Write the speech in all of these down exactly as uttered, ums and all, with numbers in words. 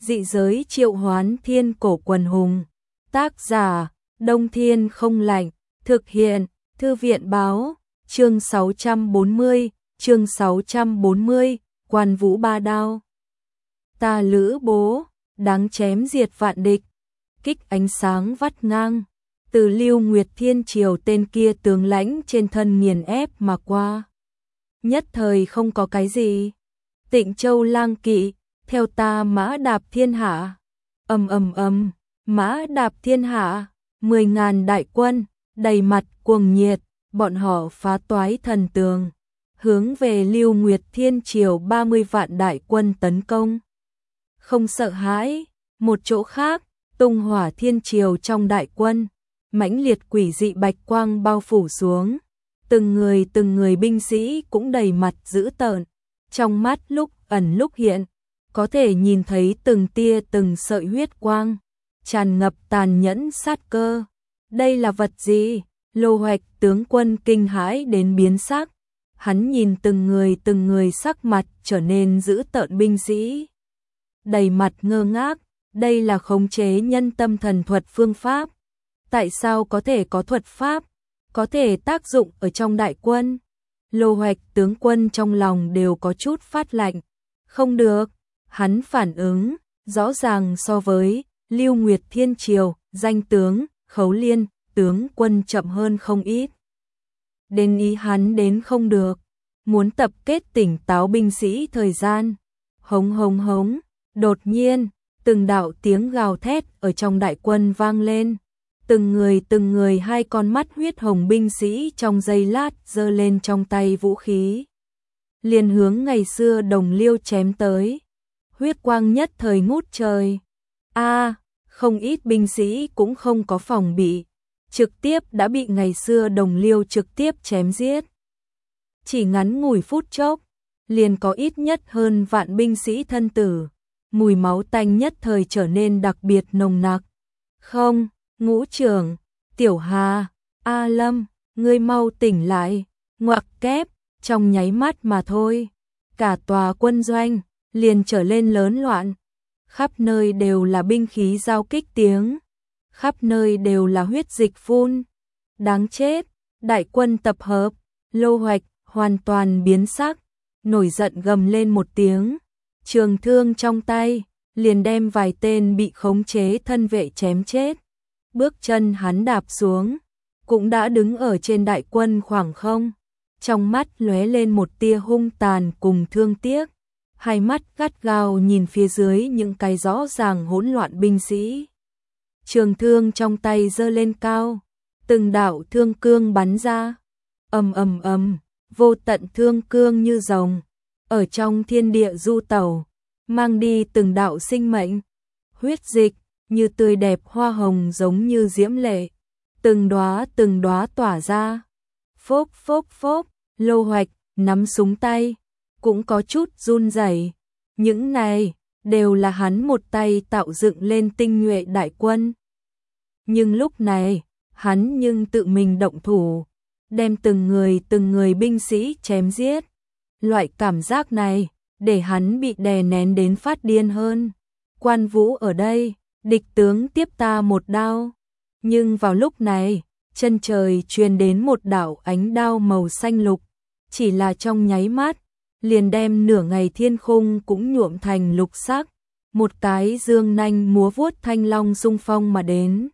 Dị giới triệu hoán thiên cổ quần hùng. Tác giả, Đông Thiên không lạnh. Thực hiện, Thư viện báo. Chương sáu trăm bốn mươi, chương sáu trăm bốn mươi, Quan Vũ ba đao. Ta lữ bố, đáng chém diệt vạn địch. Kích ánh sáng vắt ngang. Từ Lưu Nguyệt Thiên Triều tên kia tướng lãnh trên thân nghiền ép mà qua. Nhất thời không có cái gì. Tịnh Châu lang kỵ, theo ta mã đạp thiên hạ. Ầm ầm ầm, mã đạp thiên hạ, mười ngàn đại quân, đầy mặt cuồng nhiệt, bọn họ phá toái thần tường, hướng về Lưu Nguyệt Thiên Triều ba mươi vạn đại quân tấn công. Không sợ hãi, một chỗ khác, Tung Hỏa Thiên Triều trong đại quân, mãnh liệt quỷ dị bạch quang bao phủ xuống, từng người từng người binh sĩ cũng đầy mặt dữ tợn, trong mắt lúc ẩn lúc hiện, có thể nhìn thấy từng tia từng sợi huyết quang, tràn ngập tàn nhẫn sát cơ. Đây là vật gì? Lô Hoạch tướng quân kinh hãi đến biến sắc, hắn nhìn từng người từng người sắc mặt trở nên dữ tợn binh sĩ, đầy mặt ngơ ngác, đây là khống chế nhân tâm thần thuật phương pháp. Tại sao có thể có thuật pháp, có thể tác dụng ở trong đại quân? Lô Hoạch tướng quân trong lòng đều có chút phát lạnh. Không được, hắn phản ứng, rõ ràng so với Lưu Nguyệt Thiên Triều, danh tướng, Khấu Liên, tướng quân chậm hơn không ít. Đến ý hắn đến không được, muốn tập kết tỉnh táo binh sĩ thời gian. Hống hống hống, đột nhiên, từng đạo tiếng gào thét ở trong đại quân vang lên. Từng người từng người hai con mắt huyết hồng binh sĩ trong giây lát giơ lên trong tay vũ khí, liền hướng ngày xưa Đồng Liêu chém tới. Huyết quang nhất thời ngút trời. A, à, không ít binh sĩ cũng không có phòng bị, trực tiếp đã bị ngày xưa Đồng Liêu trực tiếp chém giết. Chỉ ngắn ngủi phút chốc, liền có ít nhất hơn vạn binh sĩ thân tử, mùi máu tanh nhất thời trở nên đặc biệt nồng nặc. Không, Ngũ trưởng, Tiểu Hà, A Lâm, ngươi mau tỉnh lại, ngoặc kép, trong nháy mắt mà thôi, cả tòa quân doanh liền trở lên lớn loạn, khắp nơi đều là binh khí giao kích tiếng, khắp nơi đều là huyết dịch phun. Đáng chết, đại quân tập hợp. Lô Hoạch hoàn toàn biến sắc, nổi giận gầm lên một tiếng, trường thương trong tay, liền đem vài tên bị khống chế thân vệ chém chết. Bước chân hắn đạp xuống, cũng đã đứng ở trên đại quân khoảng không, trong mắt lóe lên một tia hung tàn cùng thương tiếc, hai mắt gắt gao nhìn phía dưới những cái rõ ràng hỗn loạn binh sĩ. Trường thương trong tay giơ lên cao, từng đạo thương cương bắn ra, ầm ầm ầm, vô tận thương cương như rồng, ở trong thiên địa du tẩu, mang đi từng đạo sinh mệnh, huyết dịch như tươi đẹp hoa hồng giống như diễm lệ, từng đóa từng đóa tỏa ra. Phốc phốc phốc, Lô Hoạch nắm súng tay, cũng có chút run rẩy. Những này đều là hắn một tay tạo dựng lên tinh nhuệ đại quân. Nhưng lúc này, hắn nhưng tự mình động thủ, đem từng người từng người binh sĩ chém giết. Loại cảm giác này, để hắn bị đè nén đến phát điên hơn. Quan Vũ ở đây, địch tướng tiếp ta một đao. Nhưng vào lúc này, chân trời truyền đến một đạo ánh đao màu xanh lục, chỉ là trong nháy mắt, liền đem nửa ngày thiên khung cũng nhuộm thành lục sắc. Một cái dương nanh múa vuốt thanh long xung phong mà đến.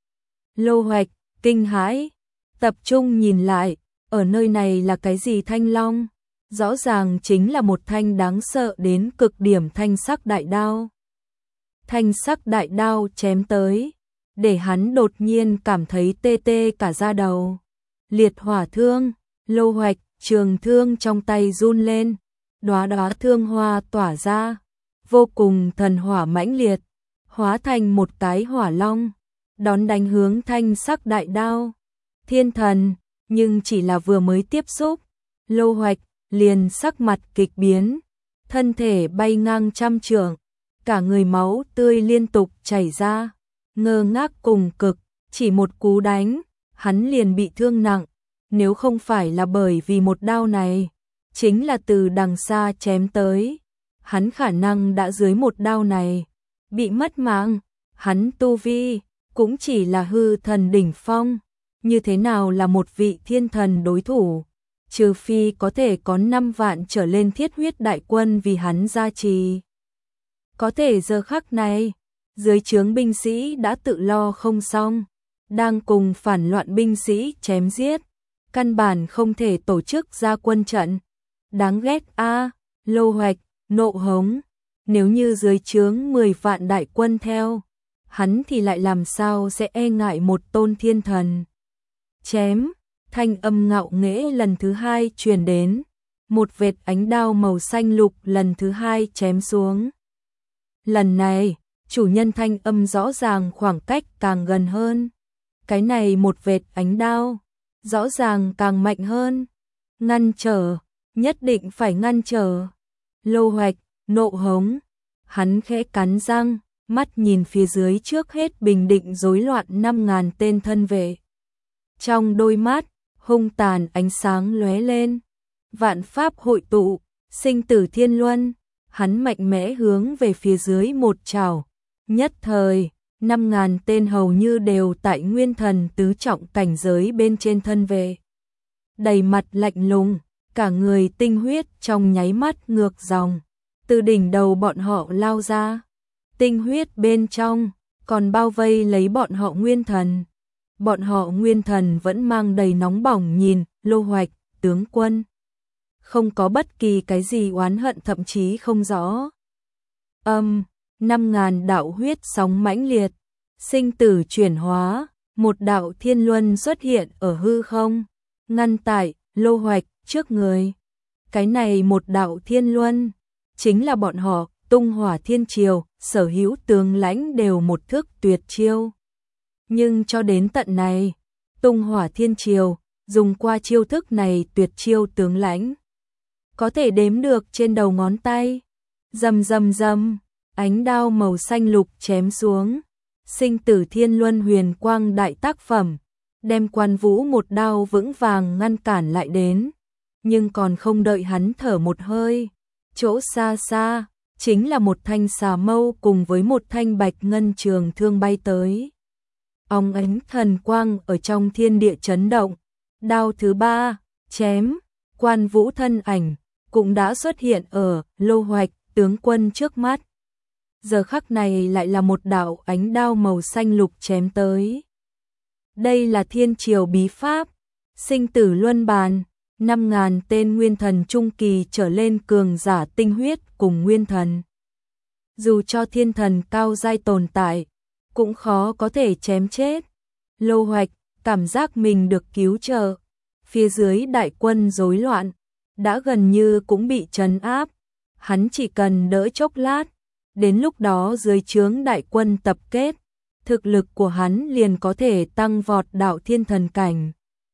Lô Hoạch kinh hãi, tập trung nhìn lại, ở nơi này là cái gì thanh long? Rõ ràng chính là một thanh đáng sợ đến cực điểm thanh sắc đại đao. Thanh sắc đại đao chém tới, để hắn đột nhiên cảm thấy tê tê cả da đầu. Liệt hỏa thương, Lô Hoạch trường thương trong tay run lên, đóa đóa thương hoa tỏa ra, vô cùng thần hỏa mãnh liệt, hóa thành một cái hỏa long, đón đánh hướng thanh sắc đại đao. Thiên thần, nhưng chỉ là vừa mới tiếp xúc, Lô Hoạch liền sắc mặt kịch biến, thân thể bay ngang trăm trượng, cả người máu tươi liên tục chảy ra, ngơ ngác cùng cực, chỉ một cú đánh, hắn liền bị thương nặng, nếu không phải là bởi vì một đao này, chính là từ đằng xa chém tới, hắn khả năng đã dưới một đao này, bị mất mạng, hắn tu vi cũng chỉ là hư thần đỉnh phong, như thế nào là một vị thiên thần đối thủ, trừ phi có thể có năm vạn trở lên thiết huyết đại quân vì hắn gia trì. Có thể giờ khắc này, dưới trướng binh sĩ đã tự lo không xong, đang cùng phản loạn binh sĩ chém giết, căn bản không thể tổ chức ra quân trận. Đáng ghét a, à, Lô Hoạch, nộ hống, nếu như dưới trướng mười vạn đại quân theo, hắn thì lại làm sao sẽ e ngại một tôn thiên thần. Chém, thanh âm ngạo nghễ lần thứ hai truyền đến, một vệt ánh đao màu xanh lục lần thứ hai chém xuống. Lần này, chủ nhân thanh âm rõ ràng khoảng cách càng gần hơn. Cái này một vệt ánh đao, rõ ràng càng mạnh hơn. Ngăn trở, nhất định phải ngăn trở. Lô Hoạch, nộ hống, hắn khẽ cắn răng, mắt nhìn phía dưới trước hết bình định rối loạn năm ngàn tên thân vệ. Trong đôi mắt, hung tàn ánh sáng lóe lên. Vạn pháp hội tụ, sinh tử thiên luân, hắn mạnh mẽ hướng về phía dưới một trảo. Nhất thời, năm ngàn tên hầu như đều tại nguyên thần tứ trọng cảnh giới bên trên thân vệ. Đầy mặt lạnh lùng, cả người tinh huyết trong nháy mắt ngược dòng, từ đỉnh đầu bọn họ lao ra. Tinh huyết bên trong, còn bao vây lấy bọn họ nguyên thần. Bọn họ nguyên thần vẫn mang đầy nóng bỏng nhìn, Lô Hoạch, tướng quân. Không có bất kỳ cái gì oán hận thậm chí không rõ. Âm, năm ngàn đạo huyết sóng mãnh liệt, sinh tử chuyển hóa, một đạo thiên luân xuất hiện ở hư không, ngăn tại Lô Hoạch trước người. Cái này một đạo thiên luân, chính là bọn họ, Tung Hỏa Thiên Triều, sở hữu tướng lãnh đều một thức tuyệt chiêu. Nhưng cho đến tận này, Tung Hỏa Thiên Triều, dùng qua chiêu thức này tuyệt chiêu tướng lãnh. Có thể đếm được trên đầu ngón tay. Rầm rầm rầm, ánh đao màu xanh lục chém xuống. Sinh tử thiên luân huyền quang đại tác phẩm, đem Quan Vũ một đao vững vàng ngăn cản lại đến. Nhưng còn không đợi hắn thở một hơi, chỗ xa xa, chính là một thanh xà mâu cùng với một thanh bạch ngân trường thương bay tới. Óng ánh thần quang ở trong thiên địa chấn động. Đao thứ ba, chém, Quan Vũ thân ảnh, cũng đã xuất hiện ở Lô Hoạch, tướng quân trước mắt. Giờ khắc này lại là một đạo ánh đao màu xanh lục chém tới. Đây là thiên triều bí pháp, sinh tử luân bàn, năm ngàn tên nguyên thần trung kỳ trở lên cường giả tinh huyết cùng nguyên thần. Dù cho thiên thần cao giai tồn tại, cũng khó có thể chém chết. Lô Hoạch cảm giác mình được cứu trợ, phía dưới đại quân rối loạn, đã gần như cũng bị trấn áp. Hắn chỉ cần đỡ chốc lát, đến lúc đó dưới trướng đại quân tập kết, thực lực của hắn liền có thể tăng vọt đạo thiên thần cảnh.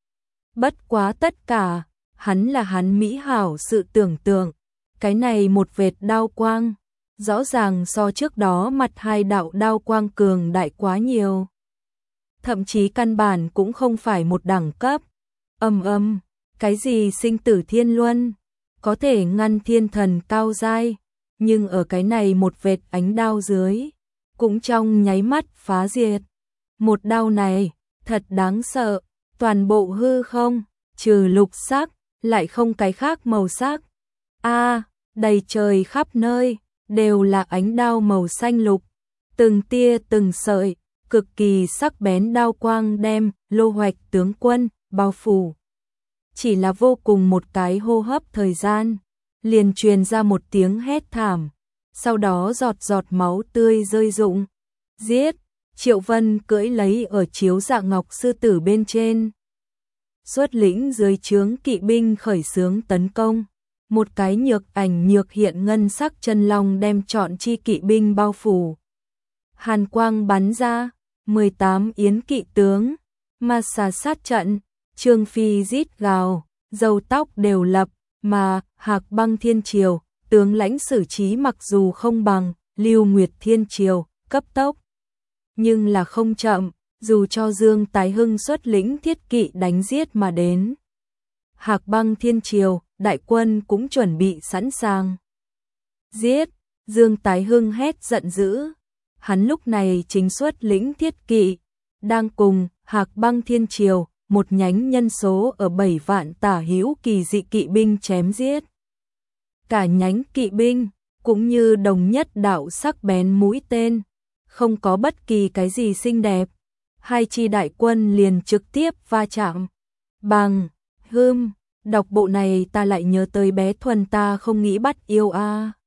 Bất quá tất cả, hắn là hắn mỹ hảo sự tưởng tượng, cái này một vệt đao quang, rõ ràng so trước đó mặt hai đạo đao quang cường đại quá nhiều. Thậm chí căn bản cũng không phải một đẳng cấp. Ầm ầm, cái gì sinh tử thiên luân, có thể ngăn thiên thần cao giai, nhưng ở cái này một vệt ánh đao dưới, cũng trong nháy mắt phá diệt. Một đao này, thật đáng sợ, toàn bộ hư không, trừ lục sắc, lại không cái khác màu sắc. A, đầy trời khắp nơi, đều là ánh đao màu xanh lục, từng tia từng sợi, cực kỳ sắc bén đao quang đem Lô Hoạch tướng quân bao phủ. Chỉ là vô cùng một cái hô hấp thời gian, liền truyền ra một tiếng hét thảm, sau đó giọt giọt máu tươi rơi rụng. Giết! Triệu Vân cưỡi lấy ở chiếu dạ ngọc sư tử bên trên. Xuất lĩnh dưới trướng kỵ binh khởi xướng tấn công. Một cái nhược ảnh nhược hiện ngân sắc chân long đem trọn chi kỵ binh bao phủ. Hàn quang bắn ra, mười tám yến kỵ tướng, ma xà sát trận, Trương Phi rít gào, râu tóc đều lập, mà Hạc Băng Thiên Triều, tướng lãnh xử trí mặc dù không bằng Lưu Nguyệt Thiên Triều, cấp tốc, nhưng là không chậm, dù cho Dương Tái Hưng xuất lĩnh thiết kỵ đánh giết mà đến. Hạc Băng Thiên Triều, đại quân cũng chuẩn bị sẵn sàng. Giết! Dương Tái Hưng hét giận dữ, hắn lúc này chính xuất lĩnh thiết kỵ, đang cùng Hạc Băng Thiên Triều, một nhánh nhân số ở bảy vạn tả hữu kỳ dị kỵ binh chém giết. Cả nhánh kỵ binh, cũng như đồng nhất đạo sắc bén mũi tên, không có bất kỳ cái gì xinh đẹp. Hai chi đại quân liền trực tiếp va chạm. Bằng, hươm, đọc bộ này ta lại nhớ tới bé Thuần ta không nghĩ bắt yêu a.